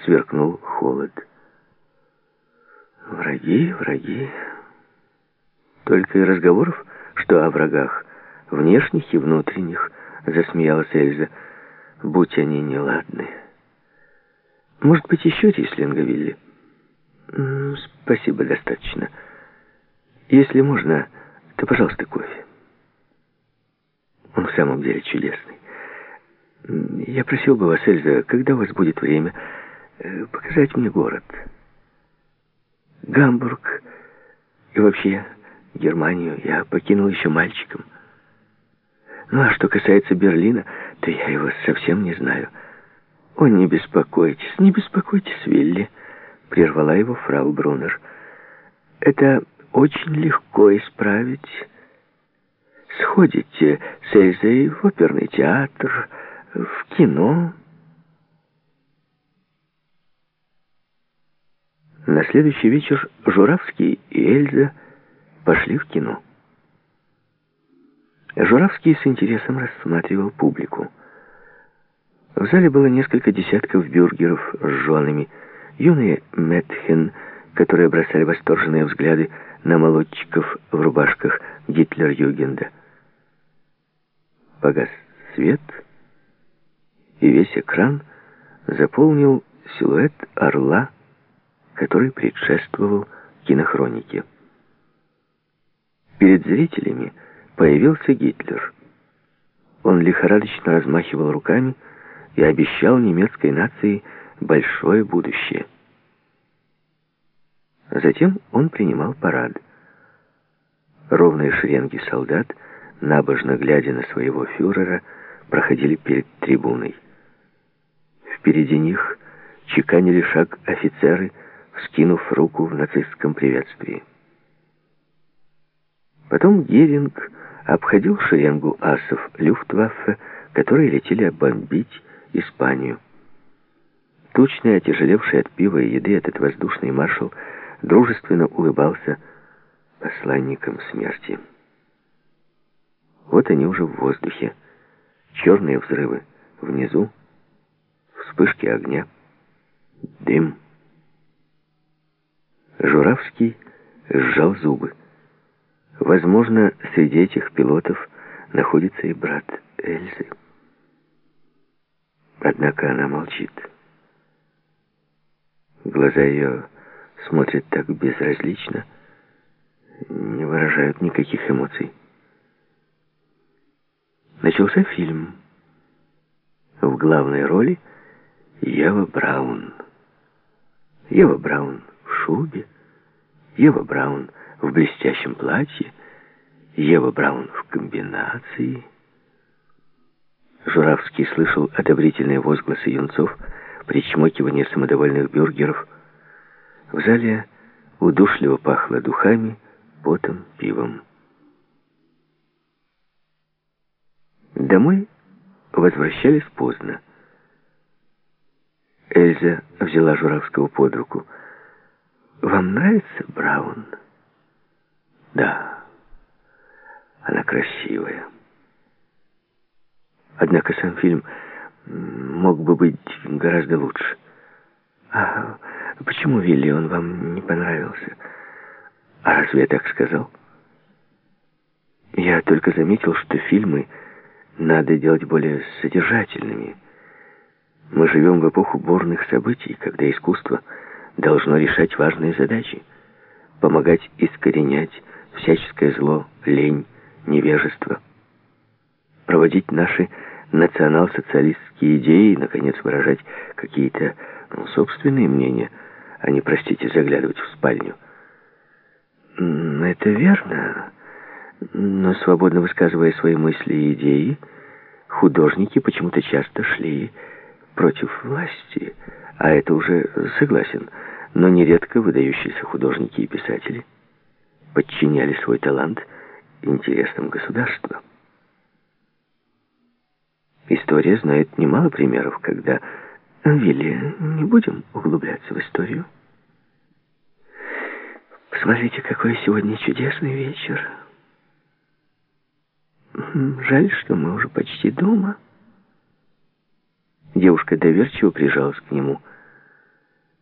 сверкнул холод. Враги, враги. Только и разговоров, что о врагах, внешних и внутренних, засмеялась Эльза. Будь они неладны. Может быть, еще рислинга, Вилли? Спасибо, достаточно. Если можно, то, пожалуйста, кофе. Он в самом деле чудесный. Я просил бы вас, Эльза, когда у вас будет время, показать мне город. Гамбург и вообще Германию я покинул еще мальчиком. Ну, а что касается Берлина, то я его совсем не знаю. О, не беспокойтесь, Вилли, прервала его фрау Брунер. Это очень легко исправить. Сходите с Эльзой в оперный театр, в кино. На следующий вечер Журавский и Эльза пошли в кино. Журавский с интересом рассматривал публику. В зале было несколько десятков бюргеров с женами, юные Метхен, которые бросали восторженные взгляды на молодчиков в рубашках Гитлер-Югенда. Погас свет, и весь экран заполнил силуэт орла, который предшествовал кинохронике. Перед зрителями появился Гитлер. Он лихорадочно размахивал руками и обещал немецкой нации большое будущее. Затем он принимал парад. Ровные шеренги солдат, набожно глядя на своего фюрера, проходили перед трибуной. Впереди них чеканили шаг офицеры, вскинув руку в нацистском приветствии. Потом Геринг обходил шеренгу асов Люфтваффе, которые летели бомбить Испанию. Тучный, отяжелевший от пива и еды, этот воздушный маршал дружественно улыбался посланникам смерти. Вот они уже в воздухе. Черные взрывы внизу, вспышки огня, дым. Журавский сжал зубы. Возможно, среди этих пилотов находится и брат Эльзы. Однако она молчит. Глаза ее смотрят так безразлично, не выражают никаких эмоций. Начался фильм. В главной роли Ева Браун. Ева Браун в шубе, Ева Браун в блестящем платье, Ева Браун в комбинации. Журавский слышал одобрительные возгласы юнцов, причмокивание самодовольных бюргеров. В зале удушливо пахло духами, потом, пивом. Домой возвращались поздно. Эльза взяла Журавского под руку. «Вам нравится Браун?» «Да, она красивая. Однако сам фильм мог бы быть гораздо лучше». «А почему, Вилли, он вам не понравился?» «А разве я так сказал?» «Я только заметил, что фильмы надо делать более содержательными. Мы живем в эпоху бурных событий, когда искусство должно решать важные задачи, помогать искоренять всяческое зло, лень, невежество, проводить наши национал-социалистские идеи и, наконец, выражать какие-то собственные мнения, а не, простите, заглядывать в спальню. Это верно, но свободно высказывая свои мысли и идеи, художники почему-то часто шли против власти, а это уже согласен, но нередко выдающиеся художники и писатели подчиняли свой талант интересам государства. История знает немало примеров, когда... Вилли, не будем углубляться в историю. Посмотрите, какой сегодня чудесный вечер. Жаль, что мы уже почти дома. Девушка доверчиво прижалась к нему.